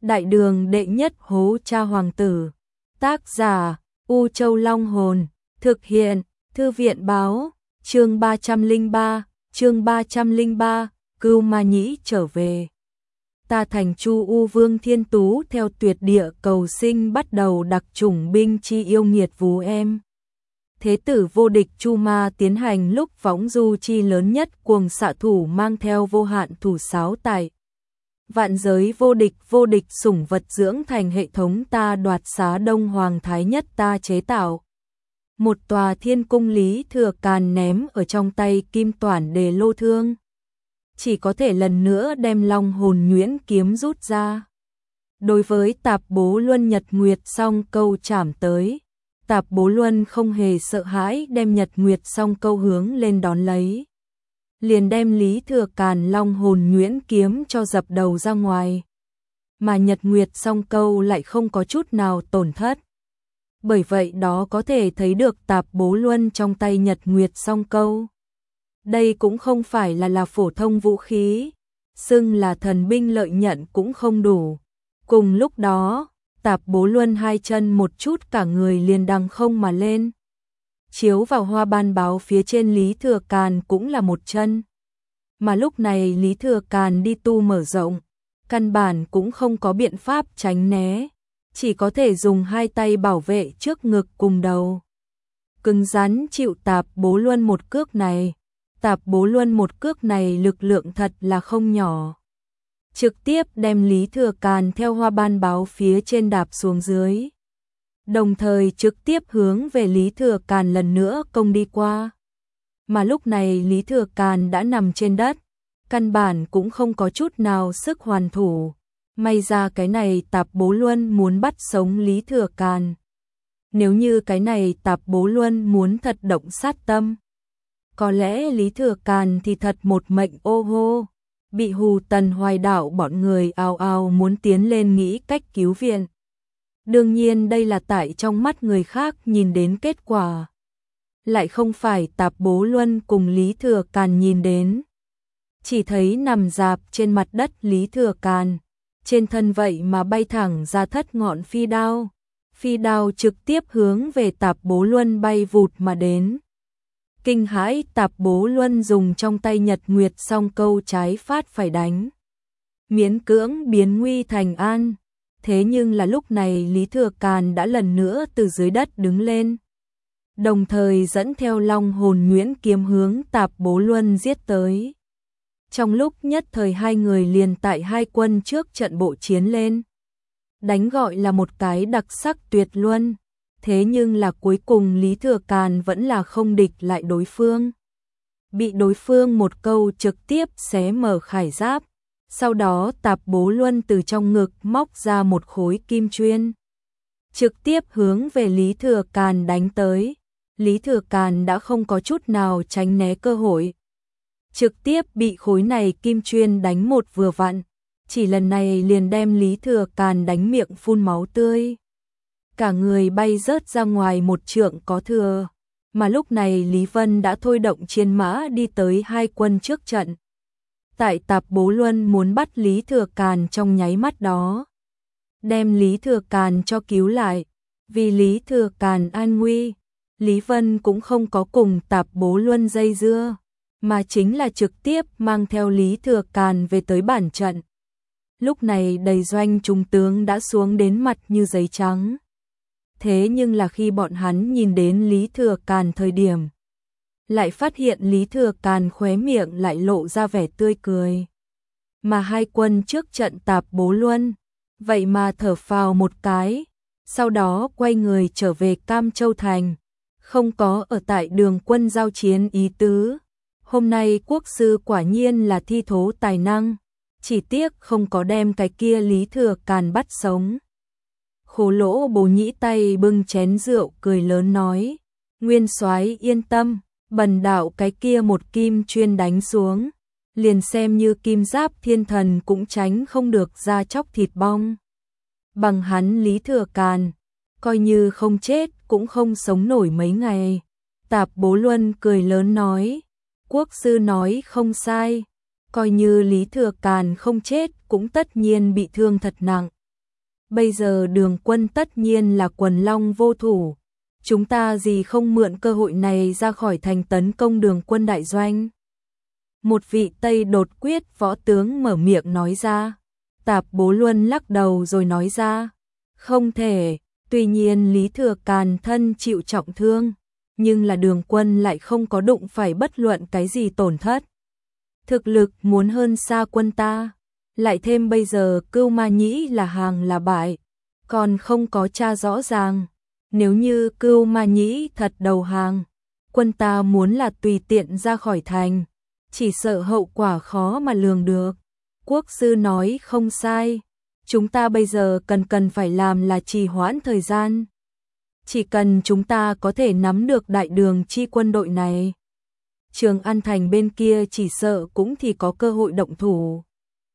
Đại đường đệ nhất hố cha hoàng tử. Tác giả U Châu Long Hồn. Thực hiện Thư viện Báo. Chương 303, Cưu Ma Nhĩ trở về. Ta thành Chu U Vương Thiên Tú theo tuyệt địa cầu sinh bắt đầu đặc chủng binh chi yêu nghiệt vú em. Thế tử vô địch Chu Ma tiến hành lúc võng du chi lớn nhất, cuồng xạ thủ mang theo vô hạn thủ sáo tại vạn giới vô địch sủng vật dưỡng thành hệ thống ta đoạt xá Đông Hoàng Thái Nhất ta chế tạo. Một tòa thiên cung Lý Thừa Càn ném ở trong tay Kim Toản Đề Lô Thương. Chỉ có thể lần nữa đem Long Hồn Nhuyễn kiếm rút ra. Đối với Tạp Bố Luân Nhật Nguyệt Song Câu chảm tới, Tạp Bố Luân không hề sợ hãi, đem Nhật Nguyệt Song Câu hướng lên đón lấy. Liền đem Lý Thừa Càn Long Hồn Nhuyễn kiếm cho dập đầu ra ngoài. Mà Nhật Nguyệt Song Câu lại không có chút nào tổn thất. Bởi vậy đó có thể thấy được Tạp Bố Luân trong tay Nhật Nguyệt Song Câu. Đây cũng không phải là phổ thông vũ khí, xưng là thần binh lợi nhận cũng không đủ. Cùng lúc đó, Tạp Bố Luân hai chân một chút cả người liền đằng không mà lên. Chiếu vào hoa ban báo phía trên Lý Thừa Càn cũng là một chân. Mà lúc này Lý Thừa Càn đi tu mở rộng, căn bản cũng không có biện pháp tránh né, chỉ có thể dùng hai tay bảo vệ trước ngực cùng đầu. Cứng rắn chịu Tạp Bố Luân một cước này. Tạp Bố Luân một cước này lực lượng thật là không nhỏ. Trực tiếp đem Lý Thừa Càn theo hoa ban báo phía trên đạp xuống dưới. Đồng thời trực tiếp hướng về Lý Thừa Càn lần nữa công đi qua. Mà lúc này Lý Thừa Càn đã nằm trên đất, căn bản cũng không có chút nào sức hoàn thủ. May ra cái này Tạp Bố Luân muốn bắt sống Lý Thừa Càn. Nếu như cái này Tạp Bố Luân muốn thật động sát tâm, có lẽ Lý Thừa Càn thì thật một mệnh ô hô. Bị Hù Tần Hoài Đạo bọn người ào ào muốn tiến lên nghĩ cách cứu viện. Đương nhiên đây là tại trong mắt người khác nhìn đến kết quả. Lại không phải Tạp Bố Luân cùng Lý Thừa Càn nhìn đến. Chỉ thấy nằm rạp trên mặt đất Lý Thừa Càn. Trên thân vậy mà bay thẳng ra thất ngọn phi đao. Phi đao trực tiếp hướng về Tạp Bố Luân bay vụt mà đến. Kinh hãi, Tạp Bố Luân dùng trong tay Nhật Nguyệt Song Câu trái phát phải đánh. Miễn cưỡng biến nguy thành an. Thế nhưng là lúc này Lý Thừa Càn đã lần nữa từ dưới đất đứng lên. Đồng thời dẫn theo Long Hồn Nhuyễn kiếm hướng Tạp Bố Luân giết tới. Trong lúc nhất thời hai người liền tại hai quân trước trận bộ chiến lên. Đánh gọi là một cái đặc sắc tuyệt luân. Thế nhưng là cuối cùng Lý Thừa Càn vẫn là không địch lại đối phương. Bị đối phương một câu trực tiếp xé mở khải giáp. Sau đó Tạp Bố Luân từ trong ngực móc ra một khối kim chuyên. Trực tiếp hướng về Lý Thừa Càn đánh tới. Lý Thừa Càn đã không có chút nào tránh né cơ hội. Trực tiếp bị khối này kim chuyên đánh một vừa vặn. Chỉ lần này liền đem Lý Thừa Càn đánh miệng phun máu tươi. Cả người bay rớt ra ngoài một trượng có thừa. Mà lúc này Lý Vân đã thôi động chiến mã đi tới hai quân trước trận. Tại Tạp Bố Luân muốn bắt Lý Thừa Càn trong nháy mắt đó, đem Lý Thừa Càn cho cứu lại. Vì Lý Thừa Càn an nguy, Lý Vân cũng không có cùng Tạp Bố Luân dây dưa, mà chính là trực tiếp mang theo Lý Thừa Càn về tới bản trận. Lúc này đầy doanh trung tướng đã xuống đến mặt như giấy trắng. Thế nhưng là khi bọn hắn nhìn đến Lý Thừa Càn thời điểm, lại phát hiện Lý Thừa Càn khóe miệng lại lộ ra vẻ tươi cười. Mà hai quân trước trận Tạp Bố Luân, vậy mà thở phào một cái, sau đó quay người trở về Cam Châu Thành, không có ở tại đường quân giao chiến ý tứ. Hôm nay quốc sư quả nhiên là thi thố tài năng, chỉ tiếc không có đem cái kia Lý Thừa Càn bắt sống. Khố Lỗ Bố Nhĩ tay bưng chén rượu cười lớn nói, Nguyên soái yên tâm, bần đạo cái kia một kim chuyên đánh xuống, liền xem như kim giáp thiên thần cũng tránh không được ra chóc thịt bong. Bằng hắn Lý Thừa Càn, coi như không chết cũng không sống nổi mấy ngày. Tạp Bố Luân cười lớn nói, quốc sư nói không sai, coi như Lý Thừa Càn không chết cũng tất nhiên bị thương thật nặng. Bây giờ Đường Quân tất nhiên là quần long vô thủ, chúng ta gì không mượn cơ hội này ra khỏi thành tấn công Đường Quân đại doanh. Một vị Tây đột quyết võ tướng mở miệng nói ra. Tạp Bố Luân lắc đầu rồi nói ra, không thể. Tuy nhiên Lý Thừa Càn thân chịu trọng thương, nhưng là Đường Quân lại không có đụng phải bất luận cái gì tổn thất. Thực lực muốn hơn xa quân ta, lại thêm bây giờ Cưu Ma Nhĩ là hàng là bại, còn không có tra rõ ràng. Nếu như Cưu Ma Nhĩ thật đầu hàng, quân ta muốn là tùy tiện ra khỏi thành, chỉ sợ hậu quả khó mà lường được. Quốc sư nói không sai, chúng ta bây giờ cần phải làm là trì hoãn thời gian. Chỉ cần chúng ta có thể nắm được đại đường chi quân đội này, Trường An thành bên kia chỉ sợ cũng thì có cơ hội động thủ.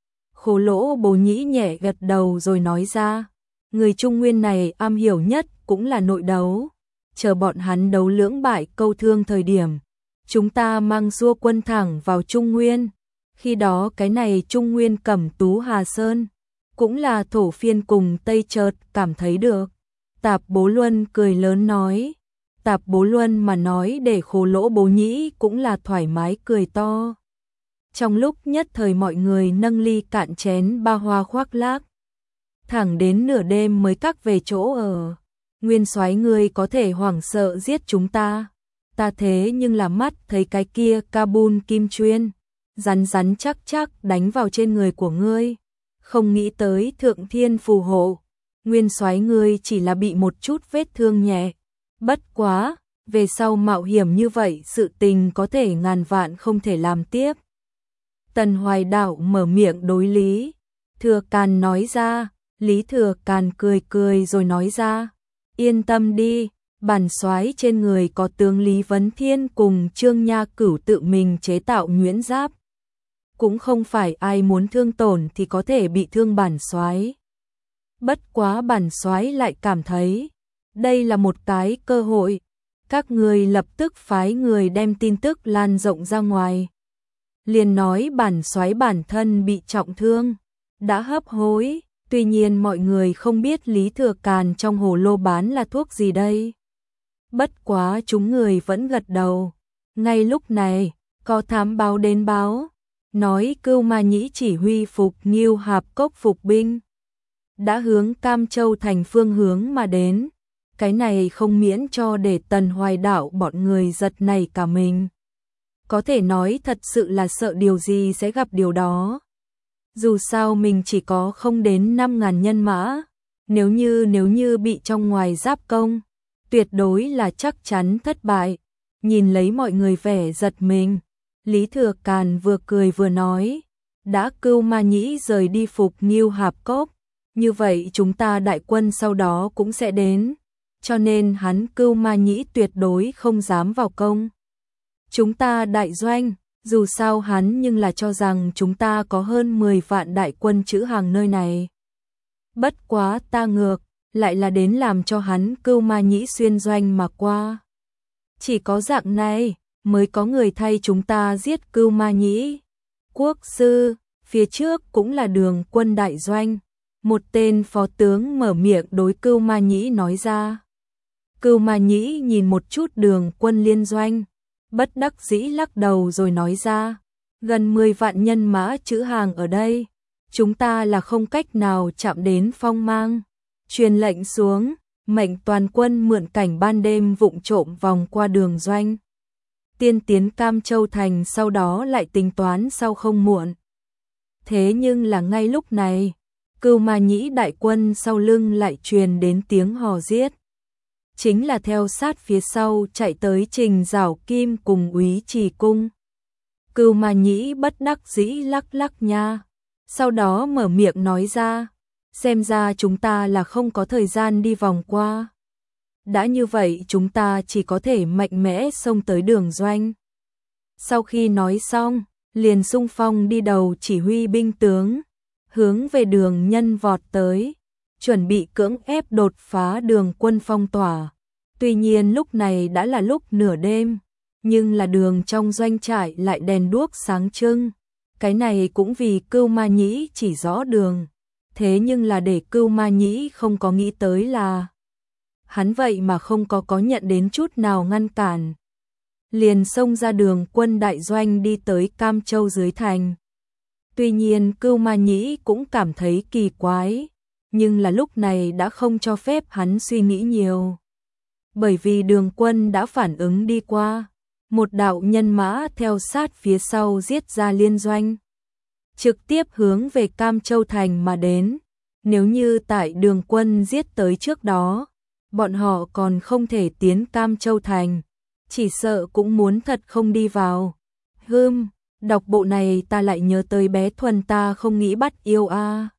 Khố Lỗ Bố Nhĩ nhẹ gật đầu rồi nói ra, người Trung Nguyên này am hiểu nhất cũng là nội đấu, chờ bọn hắn đấu lưỡng bại câu thương thời điểm, chúng ta mang xua quân thẳng vào Trung Nguyên. Khi đó cái này Trung Nguyên Cẩm Tú Hà Sơn, cũng là thổ phiên cùng Tây chợt cảm thấy được. Tạp Bố Luân cười lớn nói. Tạp Bố Luân mà nói để Khố Lỗ Bố Nhĩ cũng là thoải mái cười to. Trong lúc nhất thời mọi người nâng ly cạn chén ba hoa khoác lác. Thẳng đến nửa đêm mới cắt về chỗ ở. Nguyên soái ngươi có thể hoảng sợ giết chúng ta. Ta thế nhưng là mắt thấy cái kia Kabul kim chuyên, rắn rắn chắc chắc đánh vào trên người của ngươi. Không nghĩ tới thượng thiên phù hộ, nguyên soái ngươi chỉ là bị một chút vết thương nhẹ. Bất quá, về sau mạo hiểm như vậy sự tình có thể ngàn vạn không thể làm tiếp. Tần Hoài Đạo mở miệng đối Lý Thừa Càn nói ra. Lý Thừa Càn cười cười rồi nói ra, yên tâm đi, bản soái trên người có tướng Lý Vấn Thiên cùng Trương Nha Cửu tự mình chế tạo nhuyễn giáp. Cũng không phải ai muốn thương tổn thì có thể bị thương bản soái. Bất quá bản soái lại cảm thấy đây là một cái cơ hội, các người lập tức phái người đem tin tức lan rộng ra ngoài. Liền nói bản soái bản thân bị trọng thương, đã hấp hối, tuy nhiên mọi người không biết Lý Thừa Càn trong hồ lô bán là thuốc gì đây. Bất quá chúng người vẫn gật đầu. Ngay lúc này, có thám báo đến báo, nói Cưu Ma Nhĩ chỉ huy Phục Nghiêu Hạp Cốc phục binh, đã hướng Cam Châu thành phương hướng mà đến. Cái này không miễn cho để Tần Hoài Đạo bọn người giật nảy cả mình. Có thể nói thật sự là sợ điều gì sẽ gặp điều đó. Dù sao mình chỉ có không đến 5.000 nhân mã, nếu như bị trong ngoài giáp công, tuyệt đối là chắc chắn thất bại. Nhìn lấy mọi người vẻ giật mình, Lý Thừa Càn vừa cười vừa nói, đã Cưu Ma Nhĩ rời đi Phục Nghiêu Hạp Cốc, như vậy chúng ta đại quân sau đó cũng sẽ đến, cho nên hắn Cưu Ma Nhĩ tuyệt đối không dám vào công chúng ta đại doanh. Dù sao hắn nhưng là cho rằng chúng ta có hơn 10 vạn đại quân trữ hàng nơi này. Bất quá ta ngược, lại là đến làm cho hắn Cưu Ma Nhĩ xuyên doanh mà qua. Chỉ có dạng này, mới có người thay chúng ta giết Cưu Ma Nhĩ. Quốc sư, phía trước cũng là Đường Quân đại doanh. Một tên phó tướng mở miệng đối Cưu Ma Nhĩ nói ra. Cưu Ma Nhĩ nhìn một chút Đường Quân liên doanh, bất đắc dĩ lắc đầu rồi nói ra, gần 10 vạn nhân mã trữ hàng ở đây, chúng ta là không cách nào chạm đến phong mang. Truyền lệnh xuống, mệnh toàn quân mượn cảnh ban đêm vụng trộm vòng qua đường doanh, tiên tiến Cam Châu thành, sau đó lại tính toán sau không muộn. Thế nhưng là ngay lúc này, Cưu Ma Nhĩ đại quân sau lưng lại truyền đến tiếng hò giết. Chính là theo sát phía sau chạy tới Trình Giảo Kim cùng Úy Trì Cung. Cưu Ma Nhĩ bất đắc dĩ lắc lắc nha, sau đó mở miệng nói ra, xem ra chúng ta là không có thời gian đi vòng qua. Đã như vậy chúng ta chỉ có thể mạnh mẽ xông tới đường doanh. Sau khi nói xong, liền xung phong đi đầu chỉ huy binh tướng, hướng về Đường Nhân vọt tới, chuẩn bị cưỡng ép đột phá Đường Quân phong tỏa. Tuy nhiên lúc này đã là lúc nửa đêm, nhưng là đường trong doanh trại lại đèn đuốc sáng trưng. Cái này cũng vì Cưu Ma Nhĩ chỉ rõ đường, Thế nhưng là để Cưu Ma Nhĩ không có nghĩ tới là hắn vậy mà không có nhận đến chút nào ngăn cản. Liền xông ra Đường Quân đại doanh đi tới Cam Châu dưới thành. Tuy nhiên Cưu Ma Nhĩ cũng cảm thấy kỳ quái, nhưng là lúc này đã không cho phép hắn suy nghĩ nhiều. Bởi vì Đường Quân đã phản ứng đi qua, một đạo nhân mã theo sát phía sau giết ra liên doanh, trực tiếp hướng về Cam Châu thành mà đến. Nếu như tại Đường Quân giết tới trước đó, bọn họ còn không thể tiến Cam Châu thành, chỉ sợ cũng muốn thật không đi vào. Đọc bộ này ta lại nhớ tới bé Thuần ta không nghĩ bắt yêu a.